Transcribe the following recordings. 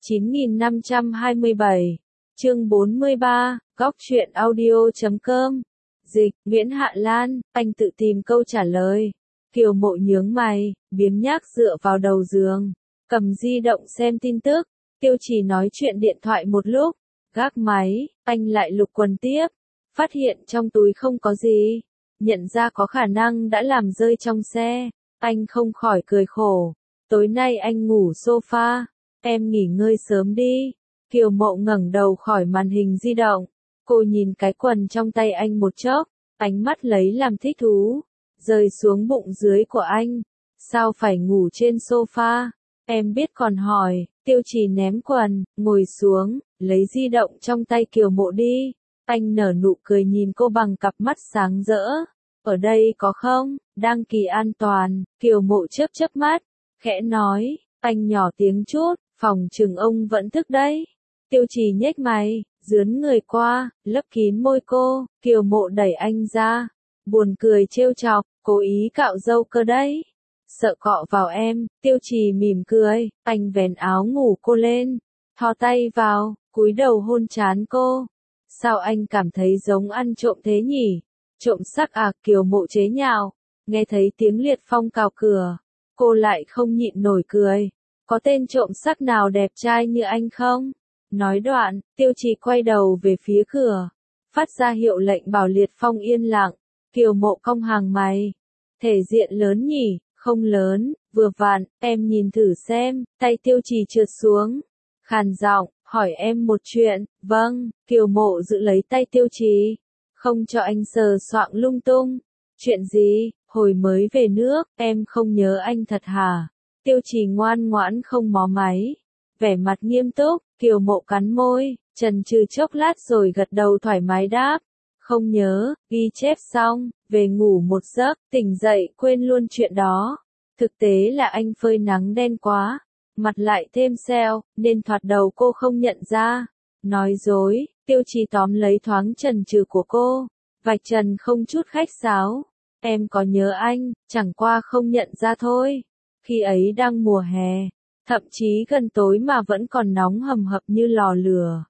9527, chương 43, góc truyện audio.com. Dịch, Nguyễn Hạ Lan, anh tự tìm câu trả lời. Kiều Mộ nhướng mày, biếng nhác dựa vào đầu giường, cầm di động xem tin tức. Tiêu Trì nói chuyện điện thoại một lúc, gác máy, anh lại lục quần tiếp, phát hiện trong túi không có gì, nhận ra có khả năng đã làm rơi trong xe, anh không khỏi cười khổ. Tối nay anh ngủ sofa, em nghỉ ngơi sớm đi. Kiều Mộ ngẩng đầu khỏi màn hình di động, cô nhìn cái quần trong tay anh một chốc, ánh mắt lấy làm thích thú, rơi xuống bụng dưới của anh. Sao phải ngủ trên sofa? Em biết còn hỏi. Tiêu Trì ném quần, ngồi xuống, lấy di động trong tay Kiều Mộ đi. Anh nở nụ cười nhìn cô bằng cặp mắt sáng rỡ. Ở đây có không? Đăng ký an toàn. Kiều Mộ chớp chớp mắt, khẽ nói. Anh nhỏ tiếng chút, phòng chừng ông vẫn thức đấy. Tiêu Trì nhếch mày, dướn người qua, lấp kín môi cô. Kiều Mộ đẩy anh ra, buồn cười trêu chọc, cố ý cạo râu cơ đấy. Sợ cọ vào em. Tiêu Trì mỉm cười, anh vén áo ngủ cô lên, thò tay vào, cúi đầu hôn trán cô. Sao anh cảm thấy giống ăn trộm thế nhỉ? Trộm sắc à? Kiều Mộ chế nhạo. Nghe thấy tiếng Liệt Phong cào cửa, cô lại không nhịn nổi cười. Có tên trộm sắc nào đẹp trai như anh không? Nói đoạn, Tiêu Trì quay đầu về phía cửa, phát ra hiệu lệnh bảo Liệt Phong yên lặng. Kiều Mộ cong hàng mày. Thể diện lớn nhỉ? Không lớn, vừa vặn, em nhìn thử xem. Tay Tiêu Trì trượt xuống, khàn giọng, hỏi em một chuyện. Vâng. Kiều Mộ giữ lấy tay Tiêu Trì, không cho anh sờ soạng lung tung. Chuyện gì? Hồi mới về nước, em không nhớ anh thật hả? Tiêu Trì ngoan ngoãn không mó máy, vẻ mặt nghiêm túc. Kiều Mộ cắn môi, chần chừ chốc lát rồi gật đầu thoải mái đáp. Không nhớ. Ghi chép xong, về ngủ một giấc, tỉnh dậy quên luôn chuyện đó. Thực tế là anh phơi nắng đen quá, mặt lại thêm sẹo, nên thoạt đầu cô không nhận ra. Nói dối. Tiêu Trì tóm lấy thoáng chần chừ của cô, vạch trần không chút khách sáo. Em có nhớ anh, chẳng qua không nhận ra thôi. Khi ấy đang mùa hè, thậm chí gần tối mà vẫn còn nóng hầm hập như lò lửa.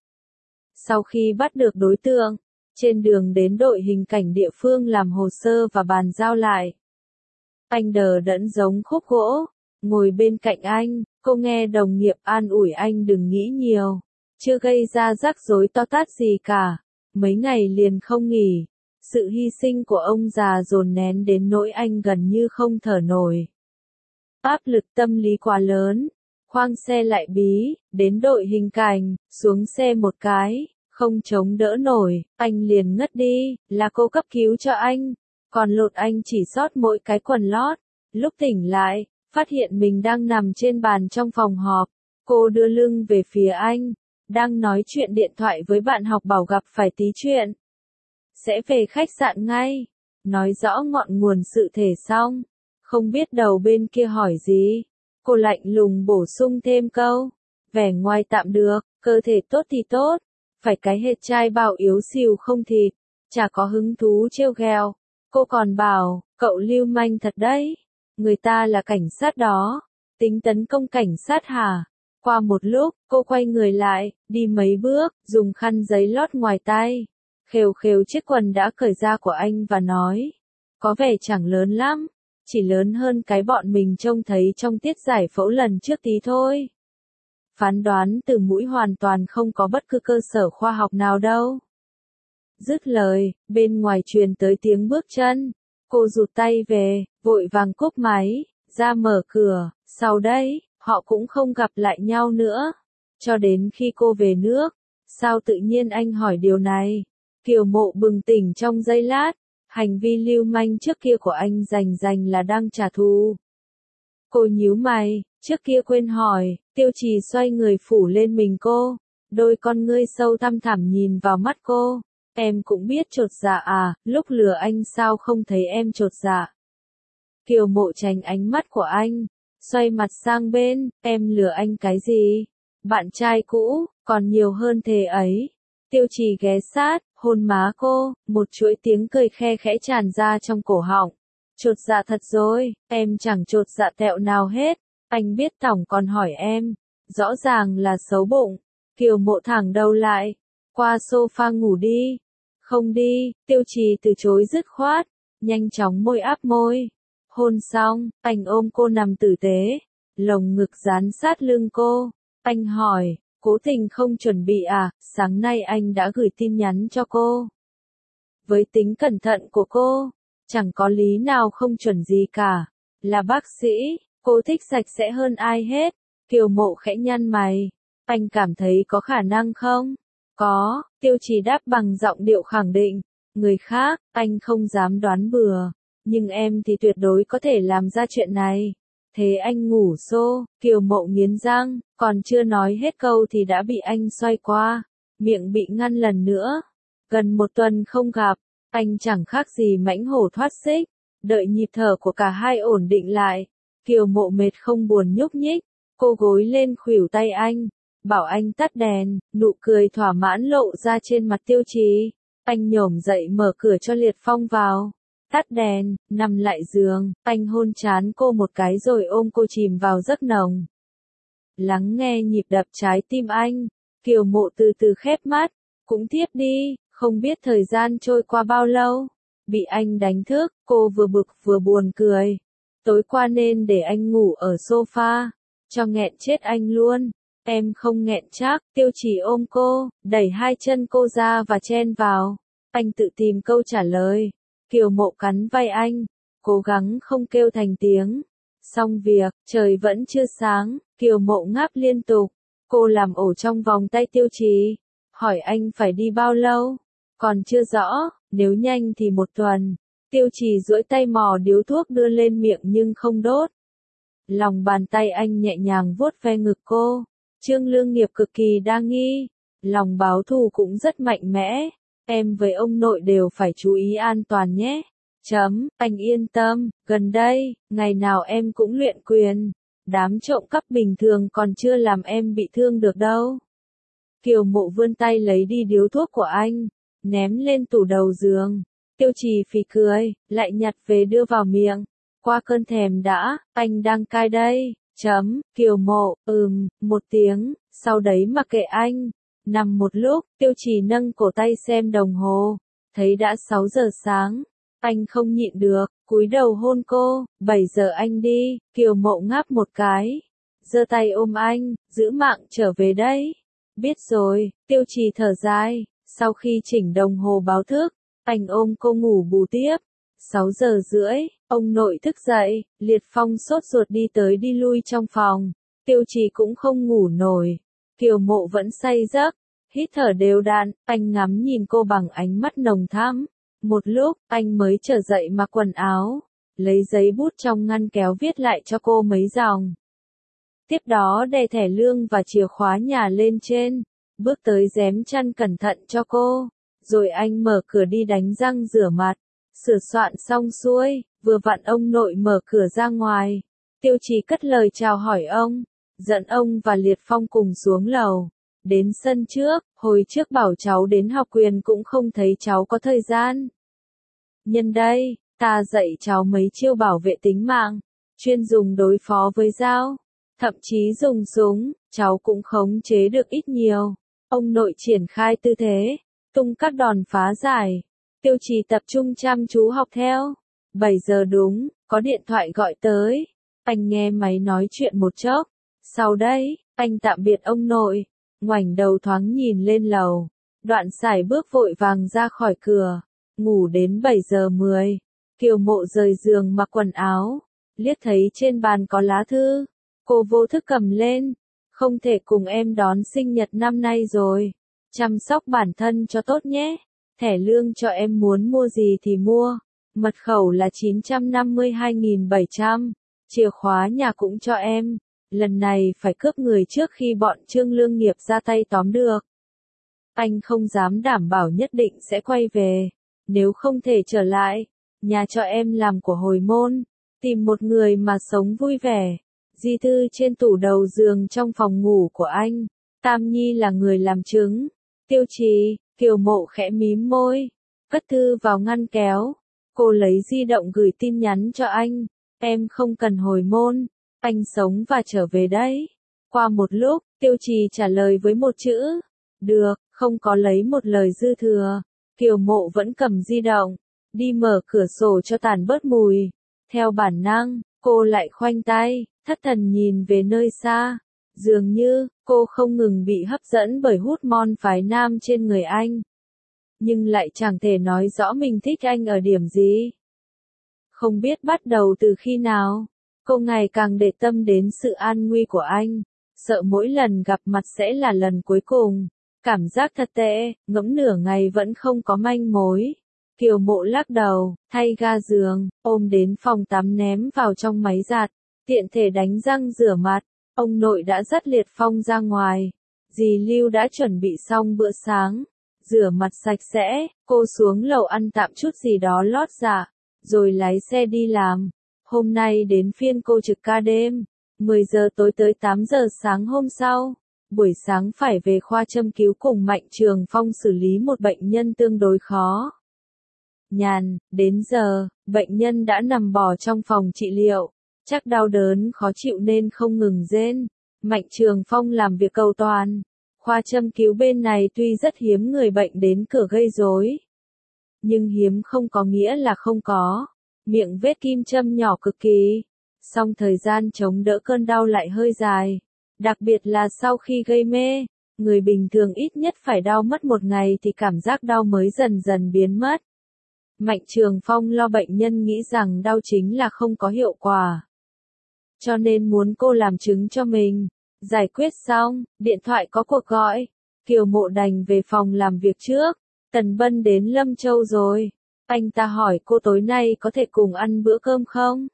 Sau khi bắt được đối tượng, trên đường đến đội hình cảnh địa phương làm hồ sơ và bàn giao lại, anh đờ đẫn giống khúc gỗ, ngồi bên cạnh anh. Cô nghe đồng nghiệp an ủi anh đừng nghĩ nhiều, chưa gây ra rắc rối to tát gì cả. Mấy ngày liền không nghỉ, sự hy sinh của ông già dồn nén đến nỗi anh gần như không thở nổi. Áp lực tâm lý quá lớn, khoang xe lại bí, đến đội hình cảnh, xuống xe một cái, không chống đỡ nổi, anh liền ngất đi. Là cô cấp cứu cho anh, còn lột anh chỉ sót mỗi cái quần lót. Lúc tỉnh lại, phát hiện mình đang nằm trên bàn trong phòng họp. Cô đưa lưng về phía anh, đang nói chuyện điện thoại với bạn học bảo gặp phải tí chuyện, sẽ về khách sạn ngay. Nói rõ ngọn nguồn sự thể xong, không biết đầu bên kia hỏi gì, cô lạnh lùng bổ sung thêm câu, vẻ ngoài tạm được, cơ thể tốt thì tốt, phải cái hệt trai bao yếu xìu không thịt. Chả có hứng thú trêu ghẹo. Cô còn bảo, cậu lưu manh thật đấy, người ta là cảnh sát đó, tính tấn công cảnh sát hả? Qua một lúc, cô quay người lại, đi mấy bước, dùng khăn giấy lót ngoài tay, khều khều chiếc quần đã cởi ra của anh và nói, có vẻ chẳng lớn lắm, chỉ lớn hơn cái bọn mình trông thấy trong tiết giải phẫu lần trước tí thôi. Phán đoán từ mũi hoàn toàn không có bất cứ cơ sở khoa học nào đâu. Dứt lời, bên ngoài truyền tới tiếng bước chân. Cô rụt tay về, vội vàng cúp máy, ra mở cửa. Sau đấy, họ cũng không gặp lại nhau nữa, cho đến khi cô về nước. Sao tự nhiên anh hỏi điều này? Kiều Mộ bừng tỉnh trong giây lát. Hành vi lưu manh trước kia của anh rành là đang trả thù. Cô nhíu mày, trước kia quên hỏi. Tiêu Trì xoay người phủ lên mình cô, đôi con ngươi sâu thăm thẳm nhìn vào mắt cô. Em cũng biết chột dạ à? Lúc lừa anh sao không thấy em chột dạ? Kiều Mộ tránh ánh mắt của anh, xoay mặt sang bên. Em lừa anh cái gì? Bạn trai cũ, còn nhiều hơn thế ấy. Tiêu Trì ghé sát, hôn má cô, một chuỗi tiếng cười khe khẽ tràn ra trong cổ họng. Chột dạ thật rồi, em chẳng chột dạ tẹo nào hết. Anh biết tổng còn hỏi em, rõ ràng là xấu bụng. Kiều Mộ thẳng đầu lại, qua sofa ngủ đi. Không đi, Tiêu Trì từ chối dứt khoát, nhanh chóng môi áp môi. Hôn xong, anh ôm cô nằm tử tế, lồng ngực dán sát lưng cô. Anh hỏi, cố tình không chuẩn bị à, sáng nay anh đã gửi tin nhắn cho cô. Với tính cẩn thận của cô, chẳng có lý nào không chuẩn gì cả. Là bác sĩ, cô thích sạch sẽ hơn ai hết. Kiều Mộ khẽ nhăn mày. Anh cảm thấy có khả năng không? Có, Tiêu Trì đáp bằng giọng điệu khẳng định. Người khác, anh không dám đoán bừa. Nhưng em thì tuyệt đối có thể làm ra chuyện này. Thế anh ngủ xô, Kiều Mộ nghiến răng, còn chưa nói hết câu thì đã bị anh xoay qua. Miệng bị ngăn lần nữa. Gần một tuần không gặp, anh chẳng khác gì mãnh hổ thoát xích. Đợi nhịp thở của cả hai ổn định lại. Kiều Mộ mệt không buồn nhúc nhích. Cô gối lên khuỷu tay anh. Bảo anh tắt đèn, nụ cười thỏa mãn lộ ra trên mặt Tiêu Trì. Anh nhổm dậy mở cửa cho Liệt Phong vào. Tắt đèn, nằm lại giường, anh hôn trán cô một cái rồi ôm cô chìm vào giấc nồng. Lắng nghe nhịp đập trái tim anh, Kiều Mộ từ từ khép mắt, cũng thiếp đi, không biết thời gian trôi qua bao lâu. Bị anh đánh thức, cô vừa bực vừa buồn cười. Tối qua nên để anh ngủ ở sofa, cho nghẹn chết anh luôn. Em không nghẹn chắc, Tiêu Trì ôm cô, đẩy hai chân cô ra và chen vào. Anh tự tìm câu trả lời. Kiều Mộ cắn vai anh, cố gắng không kêu thành tiếng. Xong việc, trời vẫn chưa sáng, Kiều Mộ ngáp liên tục. Cô làm ổ trong vòng tay Tiêu Trì. Hỏi anh phải đi bao lâu? Còn chưa rõ, nếu nhanh thì một tuần. Tiêu Trì duỗi tay mò điếu thuốc đưa lên miệng nhưng không đốt. Lòng bàn tay anh nhẹ nhàng vuốt ve ngực cô. Trương Lương Nghiệp cực kỳ đa nghi. Lòng báo thù cũng rất mạnh mẽ. Em với ông nội đều phải chú ý an toàn nhé. Anh yên tâm, gần đây, ngày nào em cũng luyện quyền. Đám trộm cắp bình thường còn chưa làm em bị thương được đâu. Kiều Mộ vươn tay lấy đi điếu thuốc của anh, ném lên tủ đầu giường. Tiêu Trì phì cười, lại nhặt về đưa vào miệng. Qua cơn thèm đã, anh đang cai đây. Kiều Mộ, một tiếng, sau đấy mặc kệ anh. Nằm một lúc, Tiêu Trì nâng cổ tay xem đồng hồ, thấy đã 6 giờ sáng. Anh không nhịn được, cúi đầu hôn cô. 7 giờ anh đi. Kiều Mộ ngáp một cái, giơ tay ôm anh, giữ mạng trở về đây. Biết rồi, Tiêu Trì thở dài. Sau khi chỉnh đồng hồ báo thức, anh ôm cô ngủ bù tiếp. 6 giờ rưỡi, ông nội thức dậy. Liệt Phong sốt ruột đi tới đi lui trong phòng. Tiêu Trì cũng không ngủ nổi. Kiều Mộ vẫn say giấc, hít thở đều đặn, anh ngắm nhìn cô bằng ánh mắt nồng thắm. Một lúc, anh mới trở dậy mặc quần áo, lấy giấy bút trong ngăn kéo viết lại cho cô mấy dòng. Tiếp đó đè thẻ lương và chìa khóa nhà lên trên, bước tới rém chăn cẩn thận cho cô, rồi anh mở cửa đi đánh răng rửa mặt, sửa soạn xong xuôi, vừa vặn ông nội mở cửa ra ngoài. Tiêu Trì cất lời chào hỏi ông, dẫn ông và Liệt Phong cùng xuống lầu. Đến sân trước, hồi trước bảo cháu đến học quyền cũng không thấy cháu có thời gian. Nhân đây, ta dạy cháu mấy chiêu bảo vệ tính mạng, chuyên dùng đối phó với dao, thậm chí dùng súng, cháu cũng khống chế được ít nhiều. Ông nội triển khai tư thế, tung các đòn phá giải. Tiêu Trì tập trung chăm chú học theo. 7 giờ đúng, có điện thoại gọi tới. Anh nghe máy nói chuyện một chốc. Sau đấy, anh tạm biệt ông nội. Ngoảnh đầu thoáng nhìn lên lầu. Đoạn sải bước vội vàng ra khỏi cửa. Ngủ đến 7 giờ 10. Kiều Mộ rời giường mặc quần áo. Liếc thấy trên bàn có lá thư. Cô vô thức cầm lên. Không thể cùng em đón sinh nhật năm nay rồi. Chăm sóc bản thân cho tốt nhé. Thẻ lương cho em muốn mua gì thì mua. Mật khẩu là 952.700. Chìa khóa nhà cũng cho em. Lần này phải cướp người trước khi bọn Trương Lương Nghiệp ra tay tóm được. Anh không dám đảm bảo nhất định sẽ quay về. Nếu không thể trở lại, nhà cho em làm của hồi môn. Tìm một người mà sống vui vẻ. Di thư trên tủ đầu giường trong phòng ngủ của anh. Tam Nhi là người làm chứng. Tiêu Trì, Kiều Mộ khẽ mím môi. Cất thư vào ngăn kéo. Cô lấy di động gửi tin nhắn cho anh. Em không cần hồi môn. Anh sống và trở về đấy. Qua một lúc, Tiêu Trì trả lời với một chữ. Được, không có lấy một lời dư thừa. Kiều Mộ vẫn cầm di động, đi mở cửa sổ cho tàn bớt mùi. Theo bản năng, cô lại khoanh tay, thất thần nhìn về nơi xa. Dường như, cô không ngừng bị hấp dẫn bởi hút môn phái nam trên người anh. Nhưng lại chẳng thể nói rõ mình thích anh ở điểm gì. Không biết bắt đầu từ khi nào, cô ngày càng để tâm đến sự an nguy của anh. Sợ mỗi lần gặp mặt sẽ là lần cuối cùng. Cảm giác thật tệ, ngẫm nửa ngày vẫn không có manh mối. Kiều Mộ lắc đầu, thay ga giường, ôm đến phòng tắm ném vào trong máy giặt. Tiện thể đánh răng rửa mặt. Ông nội đã dắt Liệt Phong ra ngoài. Dì Lưu đã chuẩn bị xong bữa sáng. Rửa mặt sạch sẽ, cô xuống lầu ăn tạm chút gì đó lót dạ, rồi lái xe đi làm. Hôm nay đến phiên cô trực ca đêm, 10 giờ tối tới 8 giờ sáng hôm sau. Buổi sáng phải về khoa châm cứu cùng Mạnh Trường Phong xử lý một bệnh nhân tương đối khó. Nhàn, đến giờ, bệnh nhân đã nằm bò trong phòng trị liệu. Chắc đau đớn khó chịu nên không ngừng rên. Mạnh Trường Phong làm việc cầu toàn. Khoa châm cứu bên này tuy rất hiếm người bệnh đến cửa gây rối, nhưng hiếm không có nghĩa là không có. Miệng vết kim châm nhỏ cực kỳ, song thời gian chống đỡ cơn đau lại hơi dài. Đặc biệt là sau khi gây mê, người bình thường ít nhất phải đau mất một ngày thì cảm giác đau mới dần dần biến mất. Mạnh Trường Phong lo bệnh nhân nghĩ rằng đau chính là không có hiệu quả, cho nên muốn cô làm chứng cho mình. Giải quyết xong, điện thoại có cuộc gọi. Kiều Mộ đành về phòng làm việc trước. Tần Bân đến Lâm Châu rồi. Anh ta hỏi cô tối nay có thể cùng ăn bữa cơm không?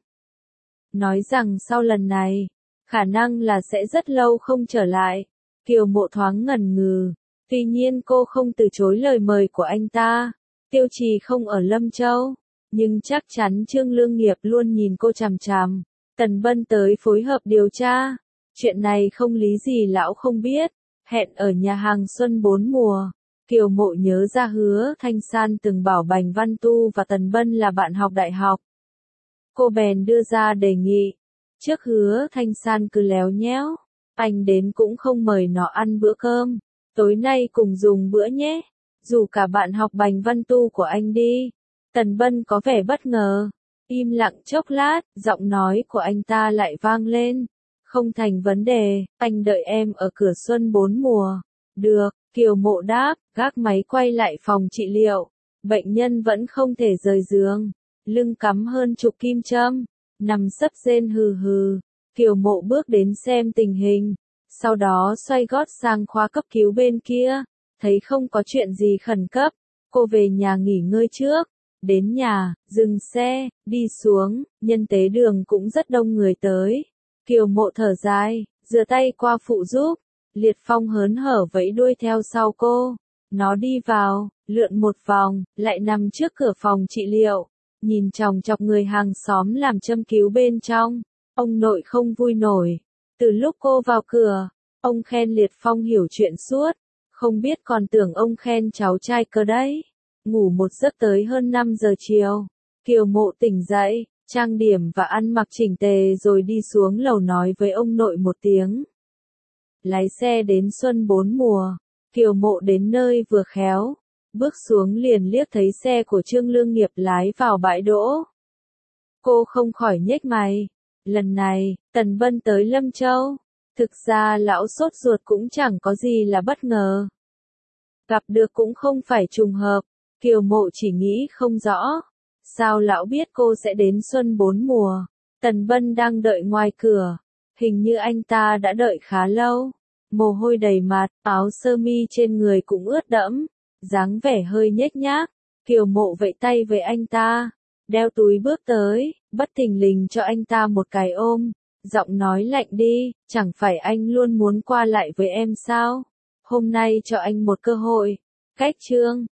Nói rằng sau lần này, khả năng là sẽ rất lâu không trở lại. Kiều Mộ thoáng ngần ngừ. Tuy nhiên cô không từ chối lời mời của anh ta. Tiêu Trì không ở Lâm Châu, nhưng chắc chắn Trương Lương Nghiệp luôn nhìn cô chằm chằm. Tần Bân tới phối hợp điều tra. Chuyện này không lý gì lão không biết. Hẹn ở nhà hàng Xuân Bốn Mùa. Kiều Mộ nhớ ra Hứa Thanh San từng bảo Bành Văn Tu và Tần Bân là bạn học đại học. Cô bèn đưa ra đề nghị. Trước Hứa Thanh San cứ léo nhéo. Anh đến cũng không mời nó ăn bữa cơm. Tối nay cùng dùng bữa nhé. Dù cả bạn học Bành Văn Tu của anh đi. Tần Bân có vẻ bất ngờ. Im lặng chốc lát, giọng nói của anh ta lại vang lên. Không thành vấn đề, anh đợi em ở cửa Xuân Bốn Mùa. Được, Kiều Mộ đáp, gác máy quay lại phòng trị liệu. Bệnh nhân vẫn không thể rời giường. Lưng cắm hơn chục kim châm. Nằm sấp rên hừ hừ. Kiều Mộ bước đến xem tình hình. Sau đó xoay gót sang khoa cấp cứu bên kia. Thấy không có chuyện gì khẩn cấp. Cô về nhà nghỉ ngơi trước. Đến nhà, dừng xe, đi xuống. Nhân tế đường cũng rất đông người tới. Kiều Mộ thở dài, rửa tay qua phụ giúp. Liệt Phong hớn hở vẫy đuôi theo sau cô. Nó đi vào, lượn một vòng, lại nằm trước cửa phòng trị liệu. Nhìn chòng chọc người hàng xóm làm châm cứu bên trong. Ông nội không vui nổi. Từ lúc cô vào cửa, ông khen Liệt Phong hiểu chuyện suốt. Không biết còn tưởng ông khen cháu trai cơ đấy. Ngủ một giấc tới hơn 5 giờ chiều. Kiều Mộ tỉnh dậy, trang điểm và ăn mặc chỉnh tề rồi đi xuống lầu nói với ông nội một tiếng. Lái xe đến Xuân Bốn Mùa. Kiều Mộ đến nơi vừa khéo. Bước xuống liền liếc thấy xe của Trương Lương Nghiệp lái vào bãi đỗ. Cô không khỏi nhếch mày. Lần này, Tần Bân tới Lâm Châu. Thực ra lão sốt ruột cũng chẳng có gì là bất ngờ. Gặp được cũng không phải trùng hợp. Kiều Mộ chỉ nghĩ không rõ. Sao lão biết cô sẽ đến Xuân Bốn Mùa? Tần Bân đang đợi ngoài cửa. Hình như anh ta đã đợi khá lâu. Mồ hôi đầy mặt, áo sơ mi trên người cũng ướt đẫm. Dáng vẻ hơi nhếch nhác. Kiều Mộ vẫy tay với anh ta. Đeo túi bước tới, bất thình lình cho anh ta một cái ôm. Giọng nói lạnh đi, chẳng phải anh luôn muốn qua lại với em sao? Hôm nay cho anh một cơ hội. Cách Trương